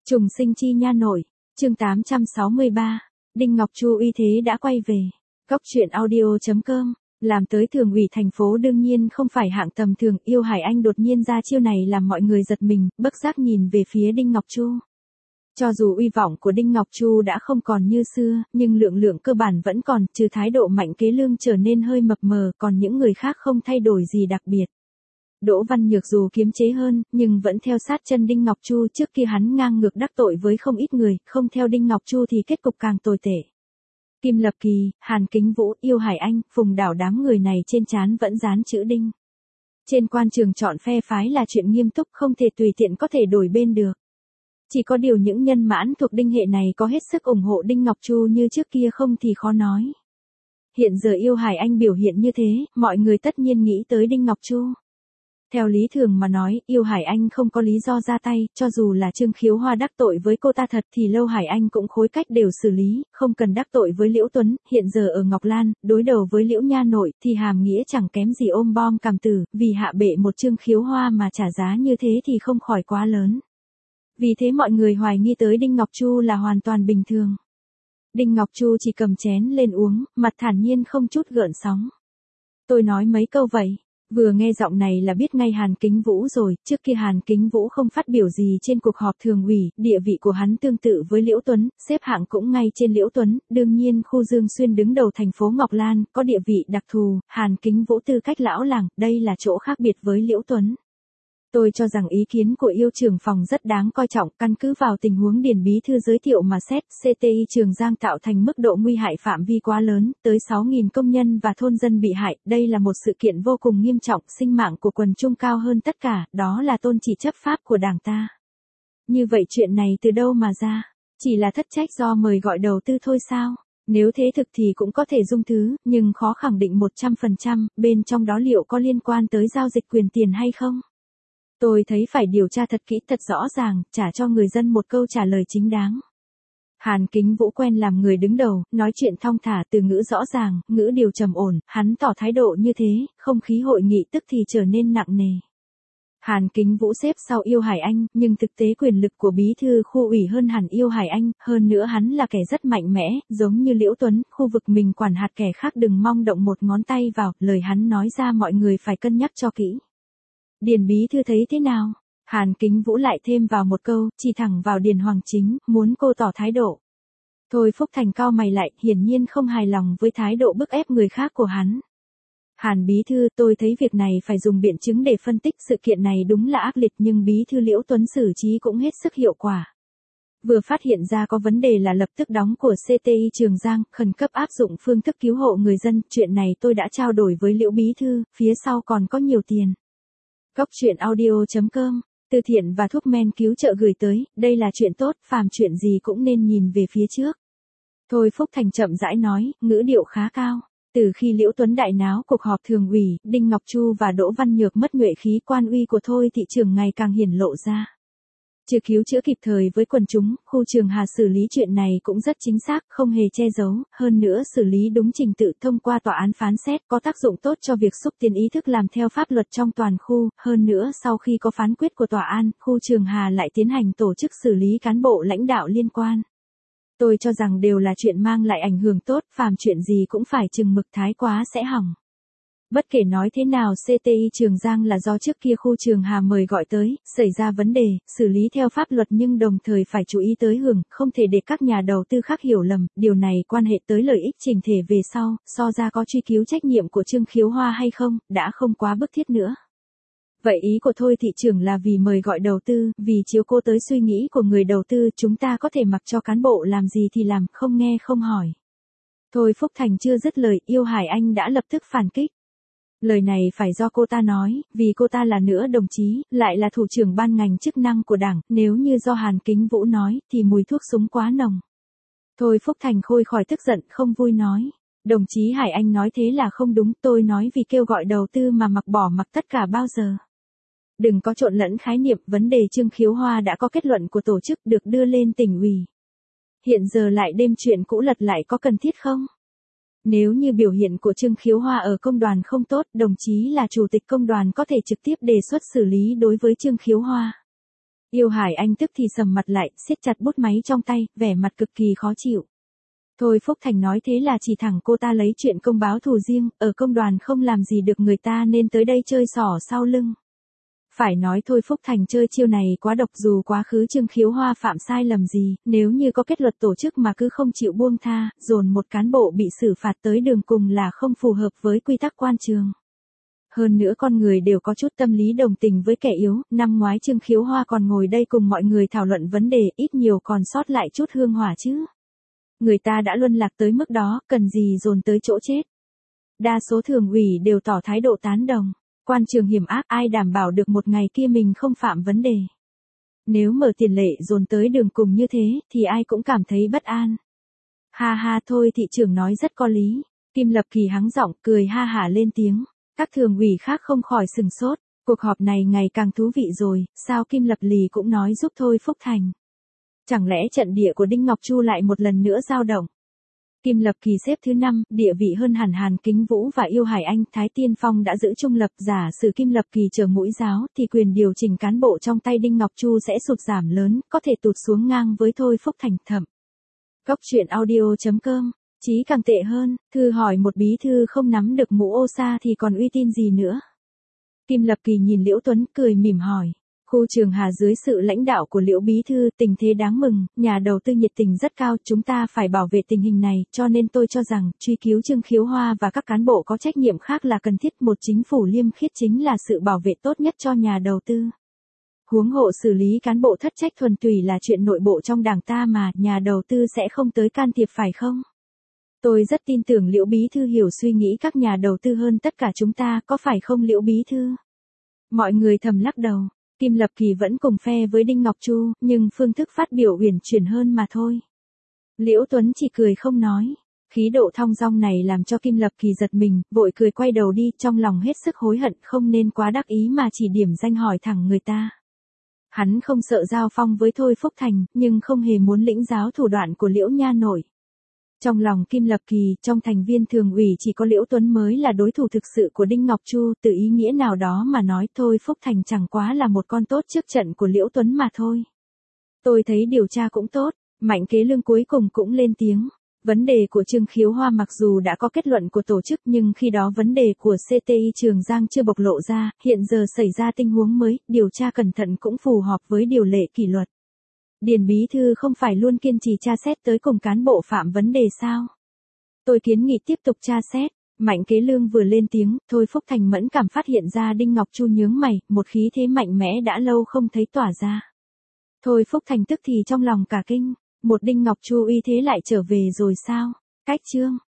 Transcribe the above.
Trùng sinh chi nha nội, chương 863, Đinh Ngọc Chu uy thế đã quay về. Góc truyện audio.com, làm tới thường ủy thành phố đương nhiên không phải hạng tầm thường, Yêu Hải Anh đột nhiên ra chiêu này làm mọi người giật mình, bất giác nhìn về phía Đinh Ngọc Chu. Cho dù uy vọng của Đinh Ngọc Chu đã không còn như xưa, nhưng lượng cơ bản vẫn còn, trừ thái độ Mạnh Kế Lương trở nên hơi mập mờ, còn những người khác không thay đổi gì đặc biệt. Đỗ Văn Nhược dù kiềm chế hơn, nhưng vẫn theo sát chân Đinh Ngọc Chu, trước kia hắn ngang ngược đắc tội với không ít người, không theo Đinh Ngọc Chu thì kết cục càng tồi tệ. Kim Lập Kỳ, Hàn Kính Vũ, Yêu Hải Anh, Phùng Đảo đám người này trên trán vẫn dán chữ Đinh. Trên quan trường chọn phe phái là chuyện nghiêm túc, không thể tùy tiện có thể đổi bên được. Chỉ có điều những nhân mãn thuộc Đinh hệ này có hết sức ủng hộ Đinh Ngọc Chu như trước kia không thì khó nói. Hiện giờ Yêu Hải Anh biểu hiện như thế, mọi người tất nhiên nghĩ tới Đinh Ngọc Chu. Theo lý thường mà nói, Yêu Hải Anh không có lý do ra tay, cho dù là Trương Khiếu Hoa đắc tội với cô ta thật thì Lâu Hải Anh cũng khối cách đều xử lý, không cần đắc tội với Liễu Tuấn, hiện giờ ở Ngọc Lan, đối đầu với Liễu Nha Nội thì hàm nghĩa chẳng kém gì ôm bom cảm tử, vì hạ bệ một Trương Khiếu Hoa mà trả giá như thế thì không khỏi quá lớn. Vì thế mọi người hoài nghi tới Đinh Ngọc Chu là hoàn toàn bình thường. Đinh Ngọc Chu chỉ cầm chén lên uống, mặt thản nhiên không chút gợn sóng. Tôi nói mấy câu vậy. Vừa nghe giọng này là biết ngay Hàn Kính Vũ rồi, trước kia Hàn Kính Vũ không phát biểu gì trên cuộc họp thường ủy, địa vị của hắn tương tự với Liễu Tuấn, xếp hạng cũng ngay trên Liễu Tuấn, đương nhiên khu Dương Xuyên đứng đầu thành phố Ngọc Lan, có địa vị đặc thù, Hàn Kính Vũ tư cách lão làng, đây là chỗ khác biệt với Liễu Tuấn. Tôi cho rằng ý kiến của Yêu trưởng phòng rất đáng coi trọng, căn cứ vào tình huống Điền Bí Thư giới thiệu mà xét, CTI Trường Giang tạo thành mức độ nguy hại phạm vi quá lớn, tới 6.000 công nhân và thôn dân bị hại, đây là một sự kiện vô cùng nghiêm trọng, sinh mạng của quần chúng cao hơn tất cả, đó là tôn chỉ chấp pháp của Đảng ta. Như vậy chuyện này từ đâu mà ra? Chỉ là thất trách do mời gọi đầu tư thôi sao? Nếu thế thực thì cũng có thể dung thứ, nhưng khó khẳng định 100%, bên trong đó liệu có liên quan tới giao dịch quyền tiền hay không? Tôi thấy phải điều tra thật kỹ thật rõ ràng, trả cho người dân một câu trả lời chính đáng. Hàn Kính Vũ quen làm người đứng đầu, nói chuyện thong thả, từ ngữ rõ ràng, ngữ điều trầm ổn, hắn tỏ thái độ như thế, không khí hội nghị tức thì trở nên nặng nề. Hàn Kính Vũ xếp sau Yêu Hải Anh, nhưng thực tế quyền lực của bí thư khu ủy hơn hẳn Yêu Hải Anh, hơn nữa hắn là kẻ rất mạnh mẽ, giống như Liễu Tuấn, khu vực mình quản hạt kẻ khác đừng mong động một ngón tay vào, lời hắn nói ra mọi người phải cân nhắc cho kỹ. Điền Bí Thư thấy thế nào? Hàn Kính Vũ lại thêm vào một câu, chỉ thẳng vào Điền Hoàng Chính, muốn cô tỏ thái độ. Thôi Phúc Thành cau mày lại, hiển nhiên không hài lòng với thái độ bức ép người khác của hắn. Hàn Bí Thư, tôi thấy việc này phải dùng biện chứng để phân tích, sự kiện này đúng là ác liệt nhưng Bí Thư Liễu Tuấn xử trí cũng hết sức hiệu quả. Vừa phát hiện ra có vấn đề là lập tức đóng của CTI Trường Giang, khẩn cấp áp dụng phương thức cứu hộ người dân, chuyện này tôi đã trao đổi với Liễu Bí Thư, phía sau còn có nhiều tiền. Góc truyện audio.com, từ thiện và thuốc men cứu trợ gửi tới, đây là chuyện tốt, phàm chuyện gì cũng nên nhìn về phía trước. Thôi Phúc Thành chậm rãi nói, ngữ điệu khá cao. Từ khi Liễu Tuấn đại náo cuộc họp thường ủy, Đinh Ngọc Chu và Đỗ Văn Nhược mất nhuệ khí, quan uy của Thôi thị trường ngày càng hiển lộ ra. Trừ cứu chữa kịp thời với quần chúng, khu Trường Hà xử lý chuyện này cũng rất chính xác, không hề che giấu, hơn nữa xử lý đúng trình tự thông qua tòa án phán xét có tác dụng tốt cho việc xúc tiến ý thức làm theo pháp luật trong toàn khu, hơn nữa sau khi có phán quyết của tòa án, khu Trường Hà lại tiến hành tổ chức xử lý cán bộ lãnh đạo liên quan. Tôi cho rằng đều là chuyện mang lại ảnh hưởng tốt, phàm chuyện gì cũng phải chừng mực, thái quá sẽ hỏng. Bất kể nói thế nào CTI Trường Giang là do trước kia khu Trường Hà mời gọi tới, xảy ra vấn đề, xử lý theo pháp luật nhưng đồng thời phải chú ý tới hưởng, không thể để các nhà đầu tư khác hiểu lầm, điều này quan hệ tới lợi ích chỉnh thể về sau, so ra có truy cứu trách nhiệm của Trương Khiếu Hoa hay không, đã không quá bức thiết nữa. Vậy ý của Thôi thị trưởng là vì mời gọi đầu tư, vì chiếu cố tới suy nghĩ của người đầu tư, chúng ta có thể mặc cho cán bộ làm gì thì làm, không nghe không hỏi. Thôi Phúc Thành chưa dứt lời, Yêu Hải Anh đã lập tức phản kích. Lời này phải do cô ta nói, vì cô ta là nữ đồng chí, lại là thủ trưởng ban ngành chức năng của Đảng, nếu như do Hàn Kính Vũ nói, thì mùi thuốc súng quá nồng. Thôi Phúc Thành khôi khỏi tức giận, không vui nói. Đồng chí Hải Anh nói thế là không đúng, tôi nói vì kêu gọi đầu tư mà bỏ mặc tất cả bao giờ. Đừng có trộn lẫn khái niệm, vấn đề Trương Khiếu Hoa đã có kết luận của tổ chức được đưa lên tỉnh ủy. Hiện giờ lại đem chuyện cũ lật lại có cần thiết không? Nếu như biểu hiện của Trương Khiếu Hoa ở công đoàn không tốt, đồng chí là chủ tịch công đoàn có thể trực tiếp đề xuất xử lý đối với Trương Khiếu Hoa. Yêu Hải Anh tức thì sầm mặt lại, siết chặt bút máy trong tay, vẻ mặt cực kỳ khó chịu. Thôi Phúc Thành nói thế là chỉ thẳng cô ta lấy chuyện công báo thù riêng, ở công đoàn không làm gì được người ta nên tới đây chơi xỏ sau lưng. Phải nói Thôi Phúc Thành chơi chiêu này quá độc, dù quá khứ Trương Khiếu Hoa phạm sai lầm gì, nếu như có kết luật tổ chức mà cứ không chịu buông tha, dồn một cán bộ bị xử phạt tới đường cùng là không phù hợp với quy tắc quan trường. Hơn nữa con người đều có chút tâm lý đồng tình với kẻ yếu, năm ngoái Trương Khiếu Hoa còn ngồi đây cùng mọi người thảo luận vấn đề, ít nhiều còn sót lại chút hương hỏa chứ. Người ta đã luân lạc tới mức đó, cần gì dồn tới chỗ chết. Đa số thường ủy đều tỏ thái độ tán đồng. Quan trường hiểm ác, ai đảm bảo được một ngày kia mình không phạm vấn đề. Nếu mở tiền lệ dồn tới đường cùng như thế, thì ai cũng cảm thấy bất an. Ha ha, thôi thị trưởng nói rất có lý. Kim Lập Kỳ hắng giọng cười ha hả lên tiếng. Các thường ủy khác không khỏi sừng sốt. Cuộc họp này ngày càng thú vị rồi, sao Kim Lập Lì cũng nói giúp Thôi Phúc Thành. Chẳng lẽ trận địa của Đinh Ngọc Chu lại một lần nữa dao động? Kim Lập Kỳ xếp thứ 5, địa vị hơn hẳn Hàn Kính Vũ và Yêu Hải Anh. Thái Tiên Phong đã giữ trung lập, giả sử Kim Lập Kỳ trở mũi giáo thì quyền điều chỉnh cán bộ trong tay Đinh Ngọc Chu sẽ sụt giảm lớn, có thể tụt xuống ngang với Thôi Phúc Thành. Thậm Góc truyện audio.com. Chí càng tệ hơn, thư hỏi một bí thư không nắm được mũ ô sa thì còn uy tín gì nữa. Kim Lập Kỳ nhìn Liễu Tuấn cười mỉm hỏi. Khu Trường Hà dưới sự lãnh đạo của Liễu Bí Thư, tình thế đáng mừng, nhà đầu tư nhiệt tình rất cao, chúng ta phải bảo vệ tình hình này, cho nên tôi cho rằng, truy cứu Trương Khiếu Hoa và các cán bộ có trách nhiệm khác là cần thiết, một chính phủ liêm khiết chính là sự bảo vệ tốt nhất cho nhà đầu tư. Huống hộ xử lý cán bộ thất trách thuần túy là chuyện nội bộ trong đảng ta mà, nhà đầu tư sẽ không tới can thiệp phải không? Tôi rất tin tưởng Liễu Bí Thư hiểu suy nghĩ các nhà đầu tư hơn tất cả chúng ta, có phải không Liễu Bí Thư? Mọi người thầm lắc đầu. Kim Lập Kỳ vẫn cùng phe với Đinh Ngọc Chu, nhưng phương thức phát biểu uyển chuyển hơn mà thôi. Liễu Tuấn chỉ cười không nói. Khí độ thong dong này làm cho Kim Lập Kỳ giật mình, vội cười quay đầu đi, trong lòng hết sức hối hận, không nên quá đắc ý mà chỉ điểm danh hỏi thẳng người ta. Hắn không sợ giao phong với Thôi Phúc Thành, nhưng không hề muốn lĩnh giáo thủ đoạn của Liễu nha nội. Trong lòng Kim Lập Kỳ, trong thành viên thường ủy chỉ có Liễu Tuấn mới là đối thủ thực sự của Đinh Ngọc Chu, từ ý nghĩa nào đó mà nói Thôi Phúc Thành chẳng quá là một con tốt trước trận của Liễu Tuấn mà thôi. Tôi thấy điều tra cũng tốt, Mạnh Kế Lương cuối cùng cũng lên tiếng. Vấn đề của Trương Khiếu Hoa mặc dù đã có kết luận của tổ chức nhưng khi đó vấn đề của CTI Trường Giang chưa bộc lộ ra, hiện giờ xảy ra tình huống mới, điều tra cẩn thận cũng phù hợp với điều lệ kỷ luật. Điền Bí Thư không phải luôn kiên trì tra xét tới cùng cán bộ phạm vấn đề sao? Tôi kiến nghị tiếp tục tra xét. Mạnh Kế Lương vừa lên tiếng, Thôi Phúc Thành mẫn cảm phát hiện ra Đinh Ngọc Chu nhướng mày, một khí thế mạnh mẽ đã lâu không thấy tỏa ra. Thôi Phúc Thành tức thì trong lòng cả kinh, một Đinh Ngọc Chu uy thế lại trở về rồi sao? Cách chương